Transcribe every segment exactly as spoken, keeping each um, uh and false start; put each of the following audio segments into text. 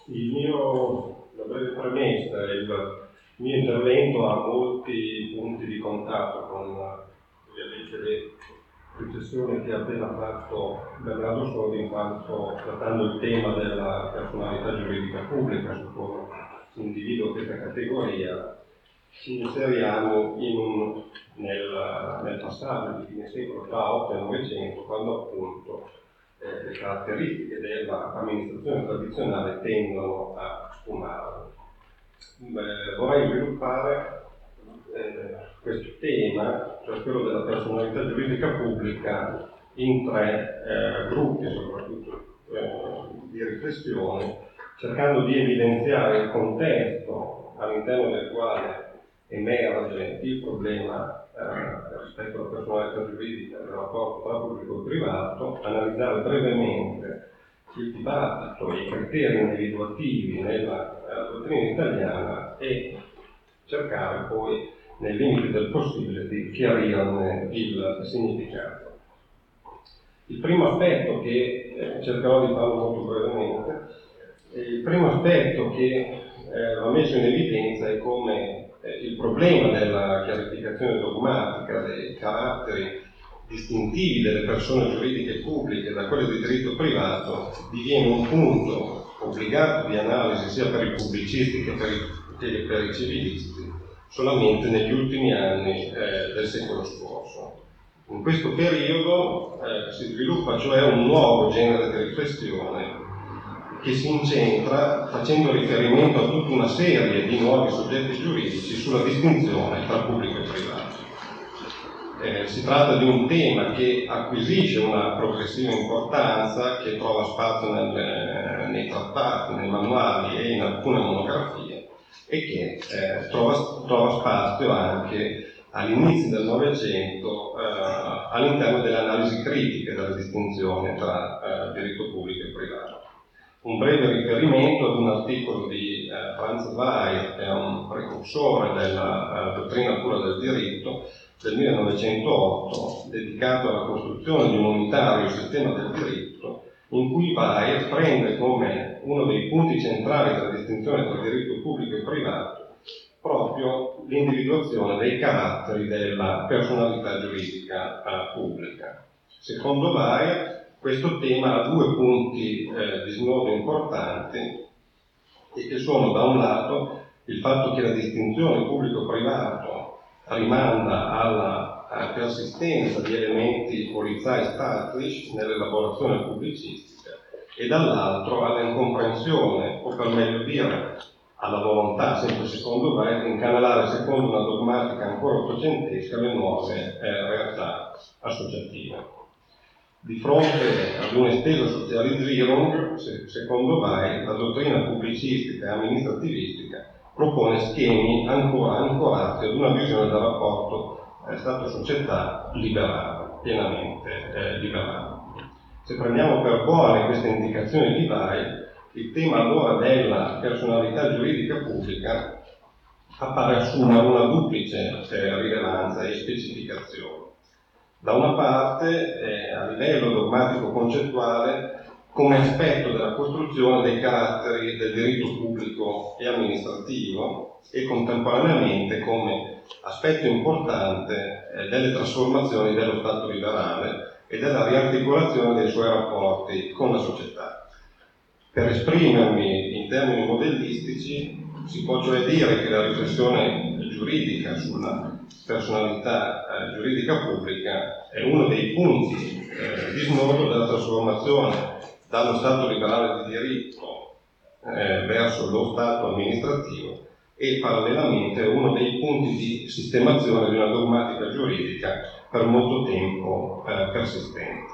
Il mio, la breve premessa, il mio intervento ha molti punti di contatto con ovviamente le riflessioni che ha appena fatto Bernardo Sodi, in quanto trattando il tema della personalità giuridica pubblica, su come si individua questa categoria, ci inseriamo in un, nel, nel passaggio di fine secolo tra otto e novecento, quando appunto eh, le caratteristiche dell'amministrazione tradizionale tendono a sfumare. Beh, vorrei sviluppare eh, questo tema, cioè quello della personalità giuridica pubblica, in tre eh, gruppi soprattutto eh, di riflessione, cercando di evidenziare il contesto all'interno del quale emerge il problema eh, rispetto alla personalità giuridica del rapporto tra pubblico e privato, analizzare brevemente il dibattito e i criteri individuativi nella eh, dottrina italiana e cercare poi, nei limiti del possibile, di chiarirne il significato. Il primo aspetto che eh, cercherò di farlo molto brevemente, il primo aspetto che eh, va messo in evidenza è come eh, il problema della chiarificazione dogmatica dei caratteri distintivi delle persone giuridiche pubbliche da quelle di diritto privato diviene un punto obbligato di analisi sia per i pubblicisti che per i, che per i civilisti solamente negli ultimi anni eh, del secolo scorso. In questo periodo eh, si sviluppa cioè un nuovo genere di riflessione che si incentra facendo riferimento a tutta una serie di nuovi soggetti giuridici sulla distinzione tra pubblico e privato. Eh, si tratta di un tema che acquisisce una progressiva importanza, che trova spazio nel, nei trattati, nei manuali e in alcune monografie, e che eh, trova, trova spazio anche all'inizio del Novecento eh, all'interno delle analisi critiche della distinzione tra eh, diritto pubblico e privato. Un breve riferimento ad un articolo di eh, Franz Weil, che è un precursore della uh, dottrina pura del diritto, del millenovecentootto, dedicato alla costruzione di un unitario sistema del diritto, in cui Weil prende come uno dei punti centrali della distinzione tra diritto pubblico e privato proprio l'individuazione dei caratteri della personalità giuridica uh, pubblica. Secondo Weil, questo tema ha due punti eh, di snodo importanti, e che sono da un lato il fatto che la distinzione pubblico-privato rimanda alla, alla persistenza di elementi polizei-staatlich nell'elaborazione pubblicistica, e dall'altro all'incomprensione, o per meglio dire alla volontà, sempre secondo me, di incanalare secondo una dogmatica ancora ottocentesca le nuove eh, realtà associative. Di fronte ad un'estesa Sozialisierung, secondo Weil, la dottrina pubblicistica e amministrativistica propone schemi ancora ancorati ad una visione del rapporto eh, Stato-società liberale, pienamente eh, liberale. Se prendiamo per buone queste indicazioni di Weil, il tema allora della personalità giuridica pubblica appare assumere una duplice eh, rilevanza e specificazione. Da una parte, eh, a livello dogmatico-concettuale, come aspetto della costruzione dei caratteri del diritto pubblico e amministrativo, e contemporaneamente come aspetto importante eh, delle trasformazioni dello Stato liberale e della riarticolazione dei suoi rapporti con la società. Per esprimermi in termini modellistici, si può cioè dire che la riflessione giuridica sulla personalità eh, giuridica pubblica è uno dei punti eh, di snodo della trasformazione dallo Stato liberale di diritto eh, verso lo Stato amministrativo, e parallelamente è uno dei punti di sistemazione di una dogmatica giuridica per molto tempo eh, persistente.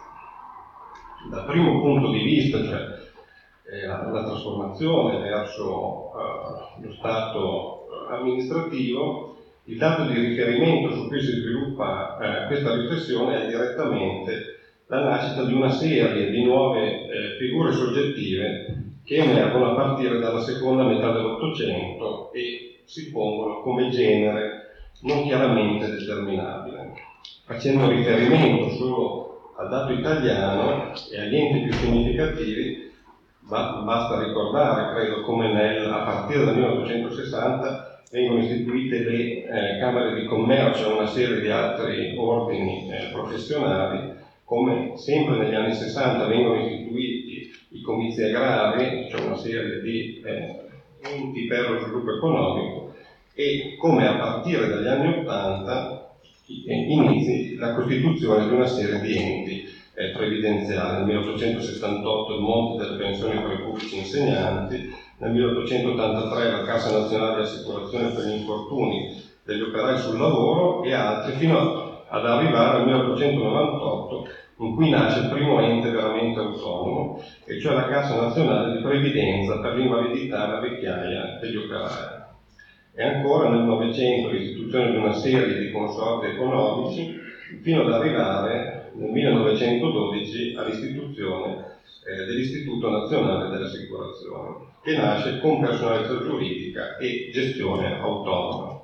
Dal primo punto di vista, cioè eh, la, la trasformazione verso eh, lo Stato amministrativo, il dato di riferimento su cui si sviluppa eh, questa riflessione è direttamente la nascita di una serie di nuove eh, figure soggettive che emergono a partire dalla seconda metà dell'Ottocento e si pongono come genere non chiaramente determinabile. Facendo riferimento solo al dato italiano e agli enti più significativi, Ma basta ricordare, credo, come nel, a partire dal milleottocentosessanta vengono istituite le eh, Camere di Commercio e una serie di altri ordini eh, professionali, come sempre negli anni sessanta vengono istituiti i comizi agrari, cioè una serie di eh, enti per lo sviluppo economico, e come a partire dagli anni ottanta inizi la costituzione di una serie di enti eh, previdenziali. Nel milleottocentosettantotto il Monte delle pensioni per i pubblici insegnanti, nel milleottocentottantatré la Cassa Nazionale di Assicurazione per gli infortuni degli operai sul lavoro e altri, fino ad arrivare al milleottocentonovantotto, in cui nasce il primo ente veramente autonomo, e cioè la Cassa Nazionale di Previdenza per l'invalidità e la vecchiaia degli operai. E ancora nel Novecento l'istituzione di una serie di consorzi economici, fino ad arrivare nel millenovecentododici all'istituzione eh, dell'Istituto Nazionale delle Assicurazioni, che nasce con personalità giuridica e gestione autonoma.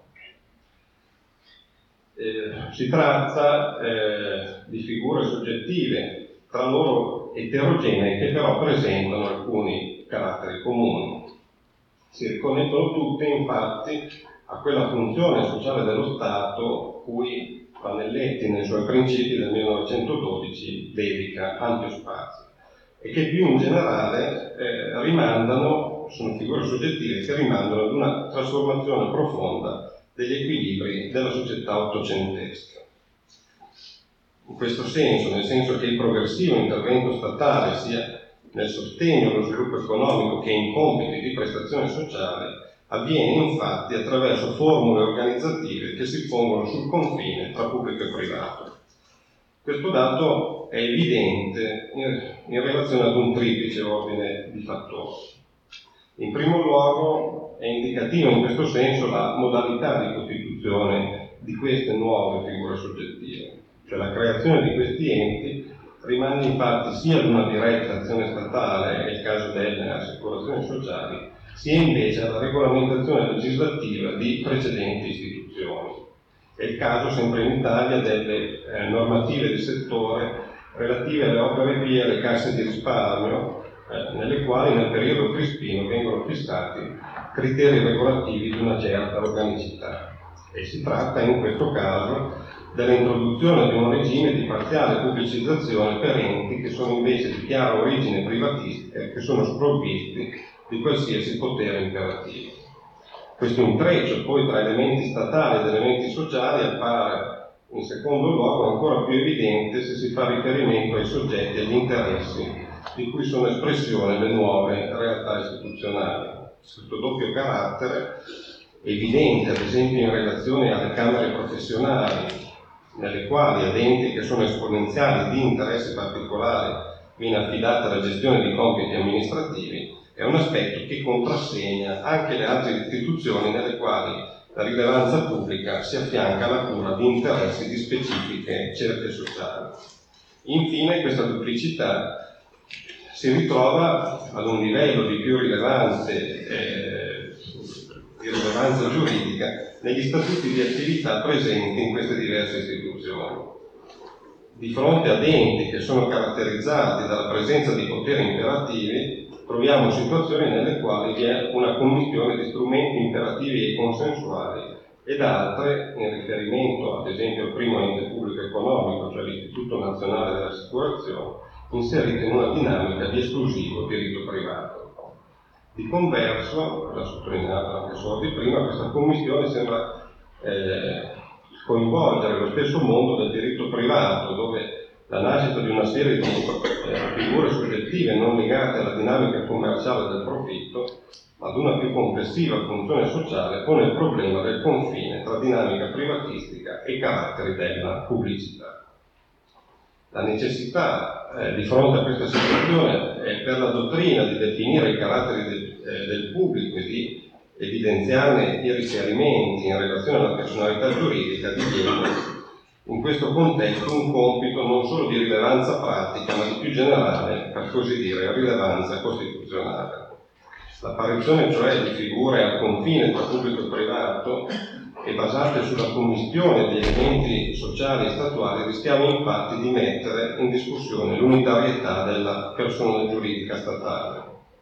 Eh, si tratta eh, di figure soggettive, tra loro eterogenee, che però presentano alcuni caratteri comuni. Si riconnettono tutte, infatti, a quella funzione sociale dello Stato cui Vanelletti, nei suoi principi del millenovecentododici, dedica ampio spazio, e che più in generale eh, rimandano, sono figure soggettive che rimandano ad una trasformazione profonda degli equilibri della società ottocentesca. In questo senso, nel senso che il progressivo intervento statale, sia nel sostegno allo sviluppo economico che in compiti di prestazione sociale, avviene infatti attraverso formule organizzative che si pongono sul confine tra pubblico e privato. Questo dato è evidente in, in relazione ad un triplice ordine di fattori. In primo luogo è indicativa in questo senso la modalità di costituzione di queste nuove figure soggettive, cioè la creazione di questi enti rimane infatti sia ad una diretta azione statale, è il caso delle assicurazioni sociali, sia invece alla regolamentazione legislativa di precedenti istituzioni. È il caso sempre in Italia delle eh, normative di settore relative alle opere P e alle casse di risparmio, eh, nelle quali nel periodo crispino vengono fissati criteri regolativi di una certa organicità. E si tratta in questo caso dell'introduzione di un regime di parziale pubblicizzazione per enti che sono invece di chiara origine privatistica e che sono sprovvisti di qualsiasi potere imperativo. Questo intreccio poi tra elementi statali ed elementi sociali appare in secondo luogo ancora più evidente se si fa riferimento ai soggetti e agli interessi di cui sono espressione le nuove realtà istituzionali. Questo doppio carattere è evidente ad esempio in relazione alle camere professionali, nelle quali ad enti che sono esponenziali di interessi particolari viene affidata la gestione di compiti amministrativi, è un aspetto che contrassegna anche le altre istituzioni nelle quali la rilevanza pubblica si affianca alla cura di interessi di specifiche cerche sociali. Infine, questa duplicità si ritrova ad un livello di più rilevante eh, di rilevanza giuridica negli statuti di attività presenti in queste diverse istituzioni. Di fronte ad enti che sono caratterizzati dalla presenza di poteri imperativi, troviamo situazioni nelle quali vi è una commistione di strumenti imperativi e consensuali ed altre, in riferimento ad esempio al primo ente pubblico economico, cioè l'Istituto Nazionale delle Assicurazioni, inserite in una dinamica di esclusivo diritto privato. Di converso, l'ha sottolineato anche Sordi prima, questa commistione sembra eh, coinvolgere lo stesso mondo del diritto privato, dove la nascita di una serie di eh, figure soggettive non legate alla dinamica commerciale del profitto, ma ad una più complessiva funzione sociale, pone il problema del confine tra dinamica privatistica e caratteri della pubblicità. La necessità eh, di fronte a questa situazione è per la dottrina di definire i caratteri del, eh, del pubblico e di evidenziarne i riferimenti in relazione alla personalità giuridica diviene in questo contesto un compito non solo di rilevanza pratica, ma di più generale, per così dire, rilevanza costituzionale. L'apparizione cioè di figure al confine tra pubblico e privato e basate sulla commistione di elementi sociali e statuali rischiamo infatti di mettere in discussione l'unitarietà della persona giuridica statale.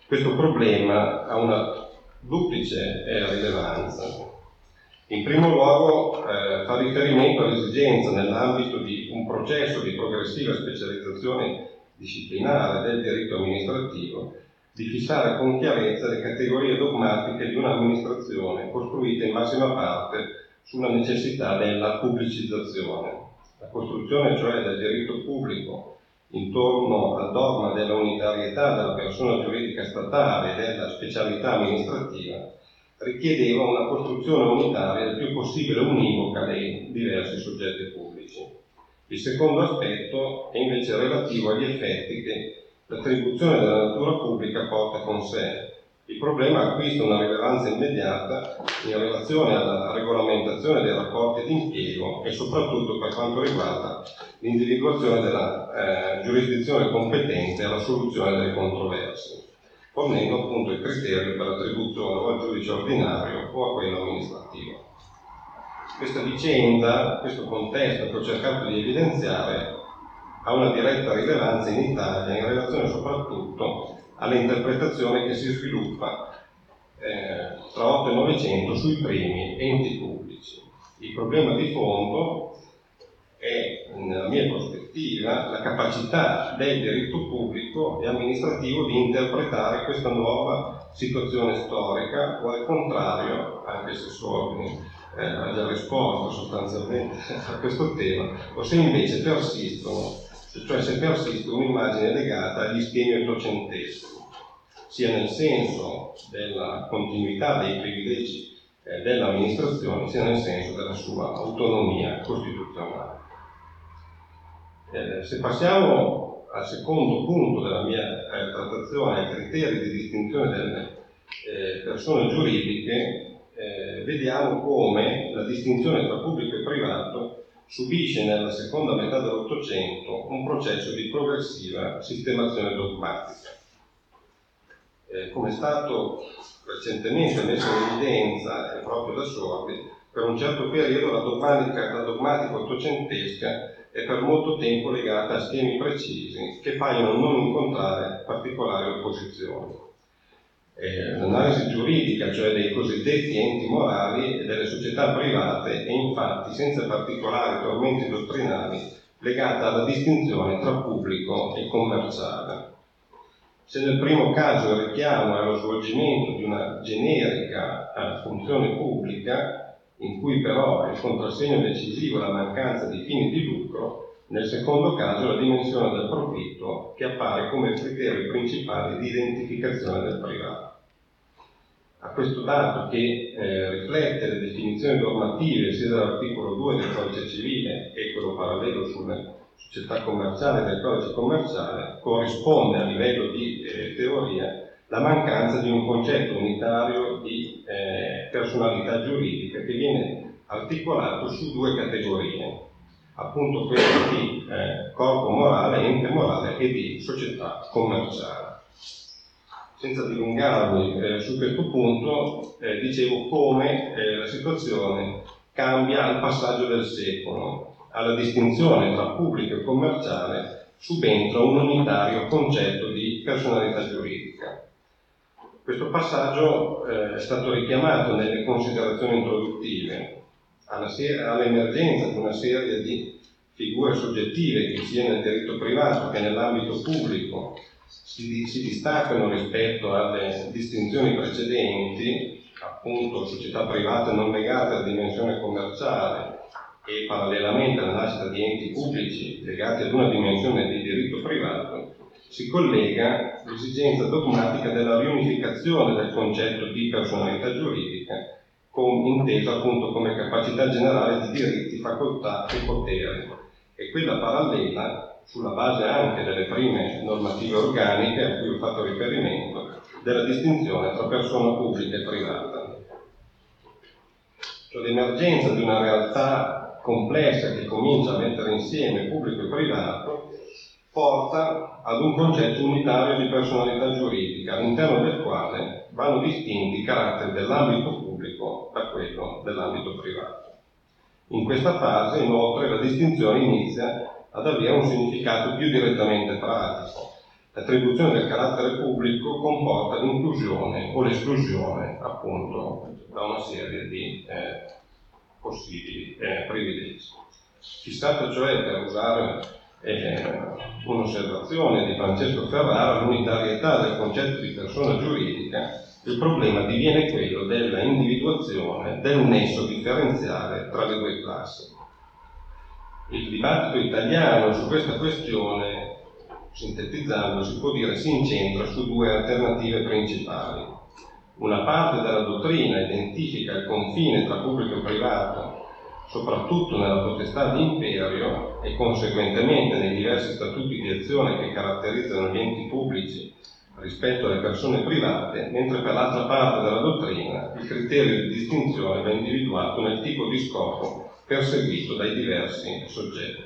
Questo problema ha una duplice rilevanza. In primo luogo eh, fa riferimento all'esigenza nell'ambito di un processo di progressiva specializzazione disciplinare del diritto amministrativo di fissare con chiarezza le categorie dogmatiche di un'amministrazione costruita in massima parte sulla necessità della pubblicizzazione. La costruzione cioè del diritto pubblico intorno al dogma della unitarietà della persona giuridica statale e della specialità amministrativa richiedeva una costruzione unitaria il più possibile univoca dei diversi soggetti pubblici. Il secondo aspetto è invece relativo agli effetti che l'attribuzione della natura pubblica porta con sé. Il problema acquista una rilevanza immediata in relazione alla regolamentazione dei rapporti di impiego e soprattutto per quanto riguarda l'individuazione della eh, giurisdizione competente alla soluzione delle controversie, fornendo appunto il criterio per l'attribuzione o al giudice ordinario o a quello amministrativo. Questa vicenda, questo contesto che ho cercato di evidenziare, ha una diretta rilevanza in Italia in relazione soprattutto all'interpretazione che si sviluppa eh, tra otto e novecento sui primi enti pubblici. Il problema di fondo è, nella mia prospettiva, la capacità del diritto pubblico e amministrativo di interpretare questa nuova situazione storica o al contrario, anche se Sordi eh, ha già risposto sostanzialmente a questo tema, o se invece persistono, cioè se persiste un'immagine legata agli schemi ottocenteschi, sia nel senso della continuità dei privilegi eh, dell'amministrazione, sia nel senso della sua autonomia costituzionale. Eh, se passiamo al secondo punto della mia eh, trattazione, ai criteri di distinzione delle eh, persone giuridiche, eh, vediamo come la distinzione tra pubblico e privato subisce nella seconda metà dell'Ottocento un processo di progressiva sistemazione dogmatica. Eh, come è stato recentemente messo in evidenza, eh, proprio da Sordi, per un certo periodo la dogmatica, la dogmatica ottocentesca è per molto tempo legata a schemi precisi che paiono non incontrare particolari opposizioni. Eh, l'analisi giuridica, cioè dei cosiddetti enti morali e delle società private, è infatti senza particolari tormenti dottrinali legata alla distinzione tra pubblico e commerciale. Se nel primo caso il richiamo è allo svolgimento di una generica eh, funzione pubblica, in cui però è il contrassegno decisivo la mancanza di fini di lucro, nel secondo caso la dimensione del profitto che appare come il criterio principale di identificazione del privato. A questo dato, che eh, riflette le definizioni normative sia dell'articolo due del Codice Civile e quello parallelo sulle società commerciali del Codice Commerciale, corrisponde a livello di eh, teoria la mancanza di un concetto unitario di eh, personalità giuridica che viene articolato su due categorie, appunto quelle di eh, corpo morale, ente morale e di società commerciale. Senza dilungarmi eh, su questo punto, eh, dicevo come eh, la situazione cambia al passaggio del secolo. Alla distinzione tra pubblico e commerciale subentra un unitario concetto di personalità giuridica. Questo passaggio eh, è stato richiamato nelle considerazioni introduttive all'emergenza di una serie di figure soggettive che sia nel diritto privato che nell'ambito pubblico si, si distaccano rispetto alle distinzioni precedenti, appunto società private non legate alla dimensione commerciale e parallelamente alla nascita di enti pubblici legati ad una dimensione di diritto privato, si collega l'esigenza dogmatica della riunificazione del concetto di personalità giuridica, con, inteso appunto come capacità generale di diritti, facoltà e poteri, e quella parallela, sulla base anche delle prime normative organiche a cui ho fatto riferimento, della distinzione tra persona pubblica e privata. Cioè l'emergenza di una realtà complessa che comincia a mettere insieme pubblico e privato porta ad un concetto unitario di personalità giuridica, all'interno del quale vanno distinti i caratteri dell'ambito pubblico da quello dell'ambito privato. In questa fase, inoltre, la distinzione inizia ad avere un significato più direttamente pratico, L'attribuzione del carattere pubblico comporta l'inclusione o l'esclusione, appunto, da una serie di eh, possibili eh, privilegi. Fissata cioè, per usare eh, un'osservazione di Francesco Ferrara, l'unitarietà del concetto di persona giuridica, il problema diviene quello della individuazione del nesso differenziale tra le due classi. Il dibattito italiano su questa questione, sintetizzando, si può dire si incentra su due alternative principali. Una parte della dottrina identifica il confine tra pubblico e privato, soprattutto nella potestà di imperio e conseguentemente nei diversi statuti di azione che caratterizzano gli enti pubblici rispetto alle persone private, mentre per l'altra parte della dottrina il criterio di distinzione va individuato nel tipo di scopo perseguito dai diversi soggetti.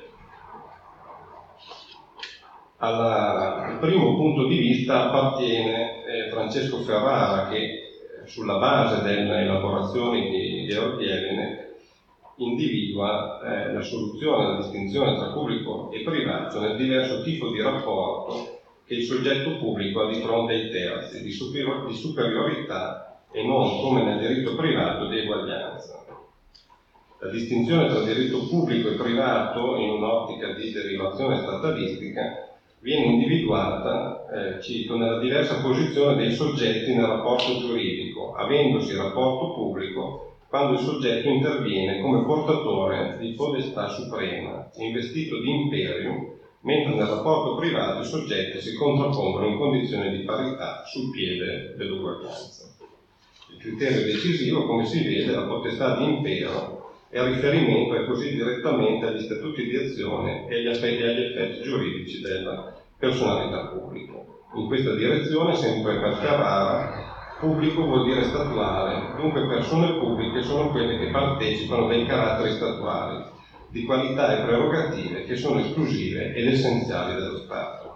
Alla, al primo punto di vista appartiene eh, Francesco Ferrara, che eh, sulla base delle elaborazioni di Georg Jelinek individua eh, la soluzione della distinzione tra pubblico e privato nel diverso tipo di rapporto che il soggetto pubblico ha di fronte ai terzi, di, superior- di superiorità e non, come nel diritto privato, di eguaglianza. La distinzione tra diritto pubblico e privato, in un'ottica di derivazione statalistica, viene individuata, eh, cito, nella diversa posizione dei soggetti nel rapporto giuridico, avendosi rapporto pubblico quando il soggetto interviene come portatore di potestà suprema, investito di imperium, mentre nel rapporto privato i soggetti si contrappongono in condizioni di parità sul piede dell'uguaglianza. Il criterio decisivo, come si vede, la potestà di impero e a riferimento è così direttamente agli statuti di azione e agli effetti, agli effetti giuridici della personalità pubblica. In questa direzione, sempre per Ferrara, pubblico vuol dire statuale, dunque persone pubbliche sono quelle che partecipano dei caratteri statuali, di qualità e prerogative che sono esclusive ed essenziali dello Stato.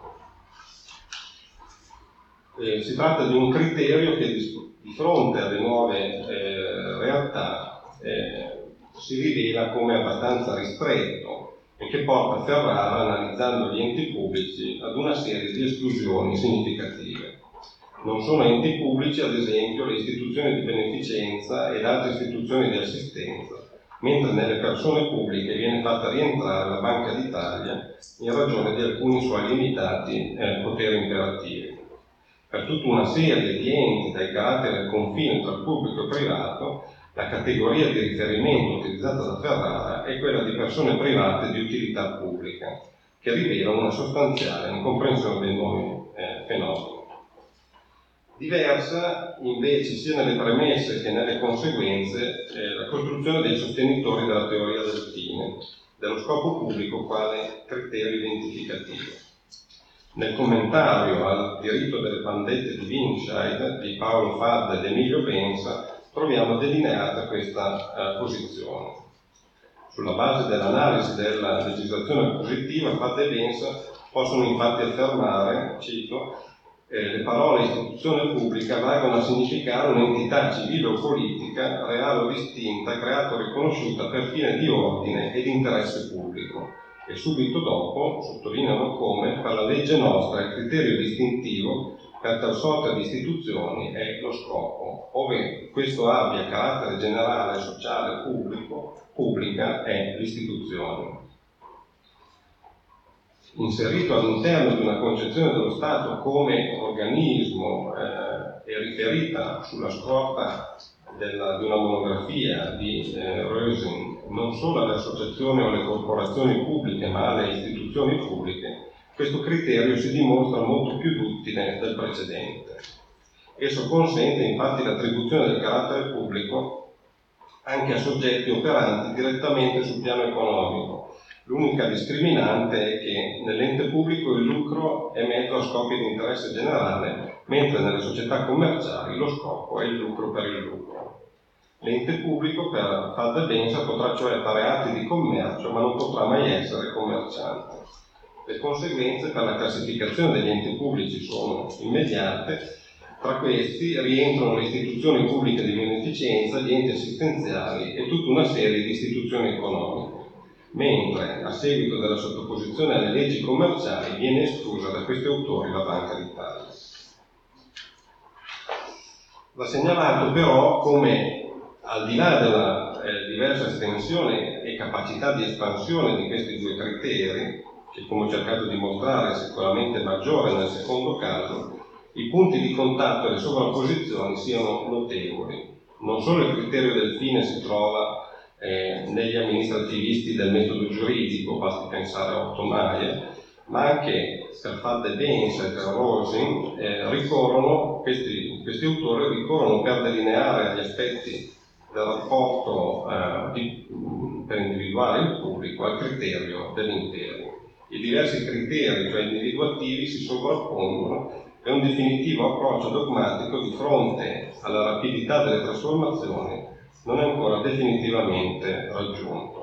Eh, si tratta di un criterio che di, di fronte alle nuove eh, realtà eh, si rivela come abbastanza ristretto e che porta Ferrara, analizzando gli enti pubblici, ad una serie di esclusioni significative. Non sono enti pubblici, ad esempio, le istituzioni di beneficenza ed altre istituzioni di assistenza, mentre nelle persone pubbliche viene fatta rientrare la Banca d'Italia in ragione di alcuni suoi limitati eh, poteri imperativi. Per tutta una serie di enti dai caratteri al confine tra pubblico e privato, la categoria di riferimento utilizzata da Ferrara è quella di persone private di utilità pubblica, che rivelano una sostanziale incomprensione dei nuovi eh, fenomeni. Diversa, invece, sia nelle premesse che nelle conseguenze, eh, la costruzione dei sostenitori della teoria del fine, dello scopo pubblico quale criterio identificativo. Nel commentario al diritto delle pandette di Winscheid di Paolo Fadda ed Emilio Bensa troviamo delineata questa uh, posizione. Sulla base dell'analisi della legislazione positiva, Fadda e Bensa possono infatti affermare, cito, eh, le parole istituzione pubblica valgono a significare un'entità civile o politica, reale o distinta, creata o riconosciuta per fine di ordine e di interesse pubblico. E subito dopo sottolineano come per la legge nostra il criterio distintivo per tal sorta di istituzioni è lo scopo, ove questo abbia carattere generale, sociale, pubblico, pubblica è l'istituzione. Inserito all'interno di una concezione dello Stato come organismo eh, e riferita sulla scorta della, di una monografia di eh, Rösing, non solo alle associazioni o alle corporazioni pubbliche, ma alle istituzioni pubbliche, questo criterio si dimostra molto più duttile del precedente. Esso consente infatti l'attribuzione del carattere pubblico anche a soggetti operanti direttamente sul piano economico. L'unica discriminante è che nell'ente pubblico il lucro è mezzo a scopi di interesse generale, mentre nelle società commerciali lo scopo è il lucro per il lucro. L'ente pubblico, per Fadda e Bensa, potrà cioè fare atti di commercio, ma non potrà mai essere commerciante. Le conseguenze per la classificazione degli enti pubblici sono immediate. Tra questi rientrano le istituzioni pubbliche di beneficenza, gli enti assistenziali e tutta una serie di istituzioni economiche. mentre a seguito della sottoposizione alle leggi commerciali viene esclusa da questi autori la Banca d'Italia. Va segnalato però come, al di là della eh, diversa estensione e capacità di espansione di questi due criteri, che come ho cercato di mostrare è sicuramente maggiore nel secondo caso, i punti di contatto e le sovrapposizioni siano notevoli. Non solo il criterio del fine si trova eh, negli amministrativisti del metodo giuridico, basti pensare a Ottomaia, ma anche Scarfatta e Benz e Rosin eh, ricorrono, questi, questi autori ricorrono per delineare gli aspetti del rapporto eh, di, per individuare il pubblico al criterio dell'intero. I diversi criteri, cioè individuativi, si sovrappongono e un definitivo approccio dogmatico di fronte alla rapidità delle trasformazioni non è ancora definitivamente raggiunto.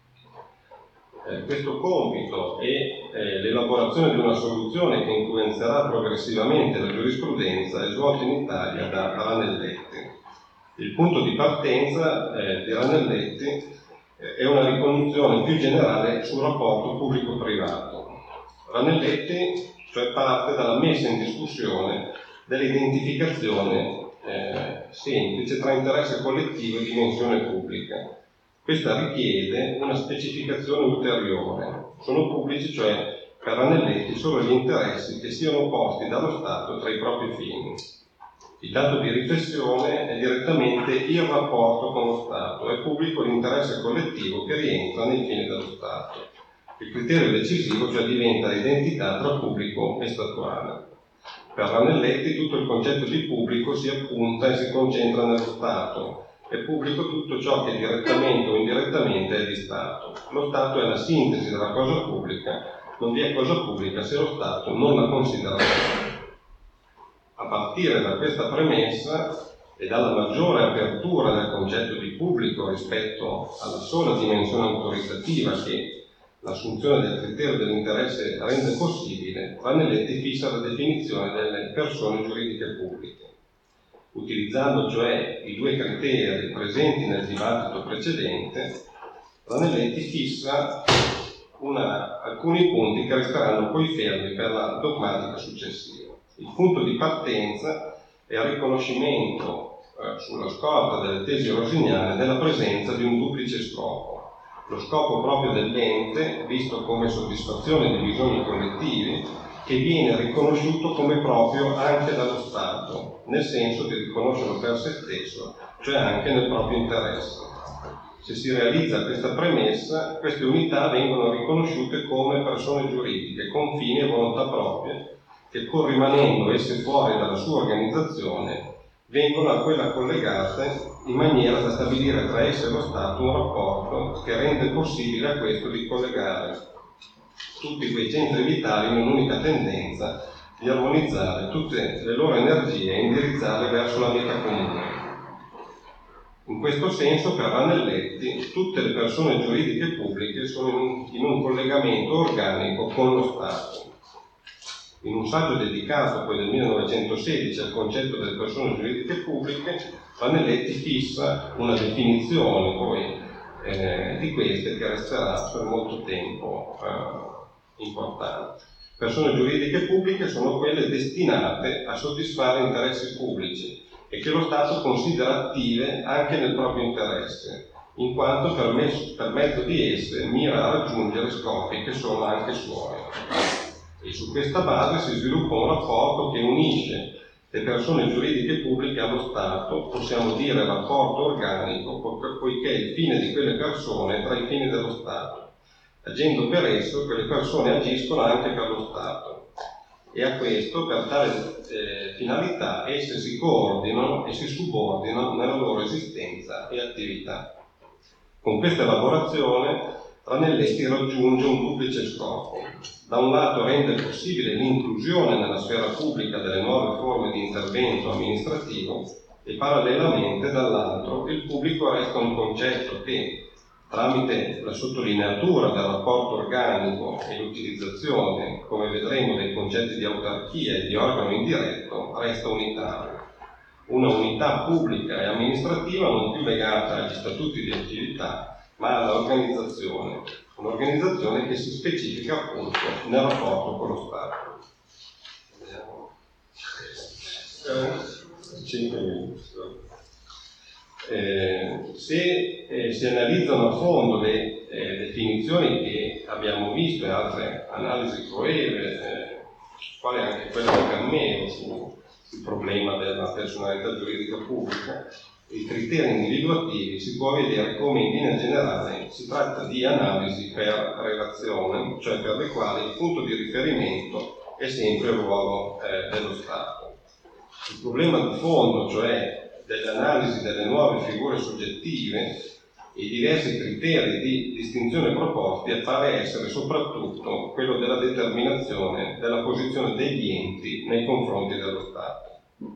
Eh, questo compito e eh, l'elaborazione di una soluzione che influenzerà progressivamente la giurisprudenza è svolto in Italia da Ranelletti. Il punto di partenza eh, di Ranelletti eh, è una ricognizione più generale sul rapporto pubblico-privato. Ranelletti cioè parte dalla messa in discussione dell'identificazione eh, semplice tra interesse collettivo e dimensione pubblica. Questa richiede una specificazione ulteriore. Sono pubblici, cioè, per Ranelletti, solo gli interessi che siano posti dallo Stato tra i propri fini. Il dato di riflessione è direttamente il rapporto con lo Stato, è pubblico l'interesse collettivo che rientra nei fini dello Stato. Il criterio decisivo, cioè, diventa l'identità tra pubblico e statuale. Per Ranelletti tutto il concetto di pubblico si appunta e si concentra nello Stato. È pubblico tutto ciò che direttamente o indirettamente è di Stato. Lo Stato è la sintesi della cosa pubblica, non vi è cosa pubblica se lo Stato non la considera tale. A partire da questa premessa e dalla maggiore apertura del concetto di pubblico rispetto alla sola dimensione autoritativa che l'assunzione del criterio dell'interesse rende possibile, Ranelletti fissa la definizione delle persone giuridiche pubbliche. Utilizzando cioè i due criteri presenti nel dibattito precedente, Ranelletti fissa una, alcuni punti che resteranno poi fermi per la dogmatica successiva. Il punto di partenza è il riconoscimento eh, sulla scorta delle tesi rosiniane della presenza di un duplice scopo. Lo scopo proprio dell'ente, visto come soddisfazione di bisogni collettivi, che viene riconosciuto come proprio anche dallo Stato, nel senso di riconoscerlo per se stesso, cioè anche nel proprio interesse. Se si realizza questa premessa, queste unità vengono riconosciute come persone giuridiche, con fini e volontà proprie, che pur rimanendo esse fuori dalla sua organizzazione, vengono a quella collegate in maniera da stabilire tra esse e lo Stato un rapporto che rende possibile a questo di collegare tutti quei centri vitali in un'unica tendenza di armonizzare tutte le loro energie e indirizzarle verso la meta comune. In questo senso, per Ranelletti, tutte le persone giuridiche pubbliche sono in un, in un collegamento organico con lo Stato. In un saggio dedicato poi del millenovecentosedici al concetto delle persone giuridiche pubbliche, Ranelletti fissa una definizione poi eh, di queste che resterà per molto tempo eh, importante. Persone giuridiche pubbliche sono quelle destinate a soddisfare interessi pubblici e che lo Stato considera attive anche nel proprio interesse, in quanto per, me, per mezzo di esse mira a raggiungere scopi che sono anche suoi. E su questa base si sviluppa un rapporto che unisce le persone giuridiche pubbliche allo Stato, possiamo dire rapporto organico, poiché il fine di quelle persone è tra i fini dello Stato. Agendo per esso, quelle persone agiscono anche per lo Stato. E a questo, per tale eh, finalità, esse si coordinano e si subordinano nella loro esistenza e attività. Con questa elaborazione, Ranelletti raggiunge un duplice scopo. Da un lato rende possibile l'inclusione nella sfera pubblica delle nuove forme di intervento amministrativo e parallelamente dall'altro il pubblico resta un concetto che, tramite la sottolineatura del rapporto organico e l'utilizzazione, come vedremo, dei concetti di autarchia e di organo indiretto, resta unitario. Una unità pubblica e amministrativa non più legata agli statuti di attività, ma all'organizzazione, un'organizzazione che si specifica appunto nel rapporto con lo Stato. Vediamo. Eh, cinque minuti. Eh, se eh, si analizzano a fondo le eh, definizioni che abbiamo visto e altre analisi coeve, eh, quale anche quella di Carmelo sul problema della personalità giuridica pubblica, i criteri individuativi, si può vedere come in linea generale si tratta di analisi per relazione, cioè per le quali il punto di riferimento è sempre il ruolo eh, dello Stato. Il problema di fondo, cioè dell'analisi delle nuove figure soggettive e i diversi criteri di distinzione proposti, appare essere soprattutto quello della determinazione della posizione degli enti nei confronti dello Stato.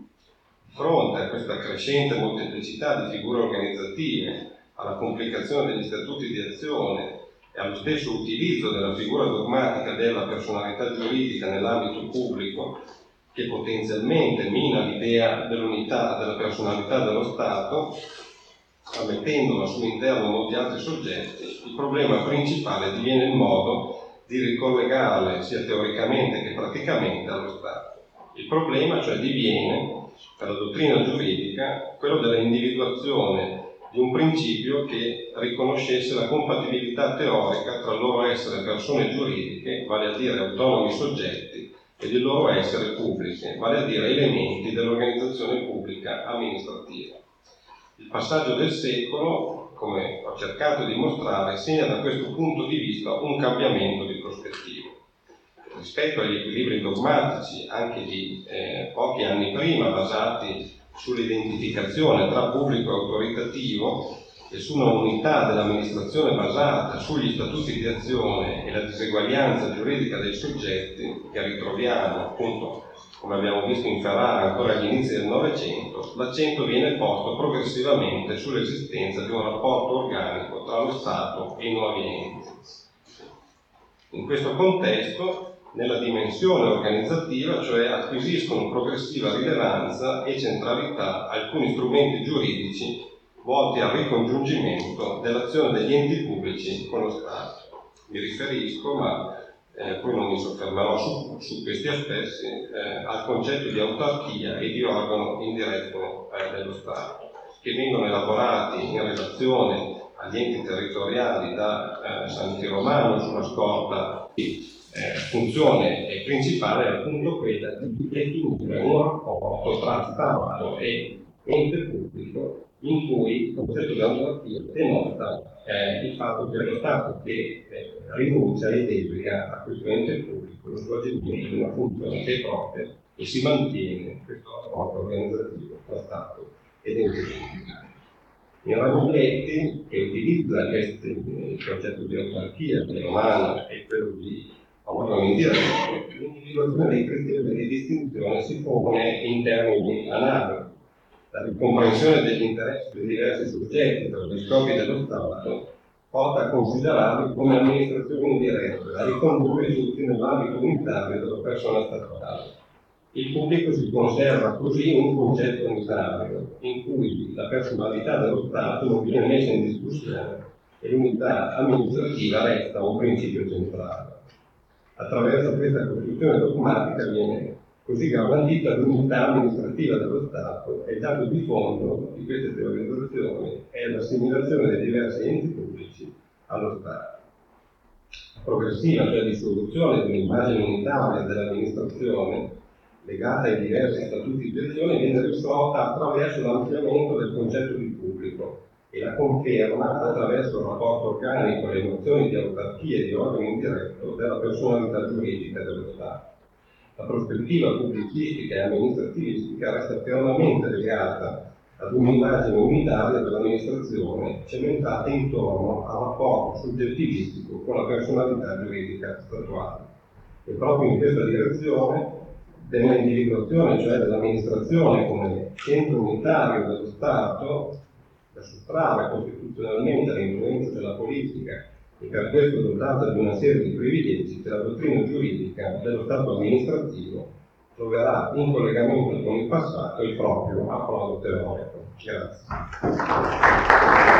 Di fronte a questa crescente molteplicità di figure organizzative, alla complicazione degli statuti di azione e allo stesso utilizzo della figura dogmatica della personalità giuridica nell'ambito pubblico, che potenzialmente mina l'idea dell'unità della personalità dello Stato, ammettendo al suo interno molti altri soggetti, il problema principale diviene il modo di ricollegarle sia teoricamente che praticamente allo Stato. Il problema cioè diviene, per la dottrina giuridica, quello della individuazione di un principio che riconoscesse la compatibilità teorica tra il loro essere persone giuridiche, vale a dire autonomi soggetti, e il loro essere pubbliche, vale a dire elementi dell'organizzazione pubblica amministrativa. Il passaggio del secolo, come ho cercato di mostrare, segna da questo punto di vista un cambiamento di prospettiva. Rispetto agli equilibri dogmatici, anche di eh, pochi anni prima, basati sull'identificazione tra pubblico e autoritativo e su una unità dell'amministrazione basata sugli statuti di azione e la diseguaglianza giuridica dei soggetti, che ritroviamo appunto, come abbiamo visto in Ferrara ancora agli inizi del Novecento, l'accento viene posto progressivamente sull'esistenza di un rapporto organico tra lo Stato e i nuovi enti. In questo contesto, nella dimensione organizzativa, cioè, acquisiscono progressiva rilevanza e centralità alcuni strumenti giuridici volti al ricongiungimento dell'azione degli enti pubblici con lo Stato. Mi riferisco, ma eh, poi non mi soffermerò su, su questi aspetti, eh, al concetto di autarchia e di organo indiretto eh, dello Stato, che vengono elaborati in relazione agli enti territoriali da eh, San Romano sulla scorta di eh, funzione principale è appunto quella di definire un rapporto tra Stato e ente pubblico, in cui il concetto di autarchia denota eh, il fatto che lo Stato che eh, rinuncia e delega a questo ente pubblico lo svolgimento di una funzione che è propria e si mantiene questo rapporto organizzativo tra Stato ed ente pubblico. In Ragnoletti, che utilizza questo, il concetto di autarchia, di Romano e quello di organo indiretto, l'individuazione dei criteri di distinzione si pone in termini analoghi. La ricomprensione degli interessi dei diversi soggetti tra gli scopi dello Stato porta a considerarli come amministrazioni indirette, a ricondurre tutti nell'ambito unitario della persona statale. Il pubblico si conserva così un concetto unitario, in cui la personalità dello Stato non viene messa in discussione e l'unità amministrativa resta un principio centrale. Attraverso questa costruzione dogmatica viene così garantita l'unità amministrativa dello Stato e il dato di fondo di queste teorizzazioni è l'assimilazione dei diversi enti pubblici allo Stato. La progressiva, cioè dissoluzione di un'immagine unitaria dell'amministrazione legata ai diversi statuti di azione viene risolta attraverso l'ampliamento del concetto di pubblico e la conferma attraverso il rapporto organico e le nozioni di autarchia e di organo indiretto della personalità giuridica dello Stato. La prospettiva pubblicistica e amministrativistica resta fermamente legata ad un'immagine unitaria dell'amministrazione cementata intorno al rapporto soggettivistico con la personalità giuridica statuale. E proprio in questa direzione dell'individuazione, cioè dell'amministrazione come centro unitario dello Stato, da sottrarre costituzionalmente all'influenza della politica e per questo dotata di una serie di privilegi che la dottrina giuridica dello Stato amministrativo troverà in collegamento con il passato il proprio approdo teorico. Grazie.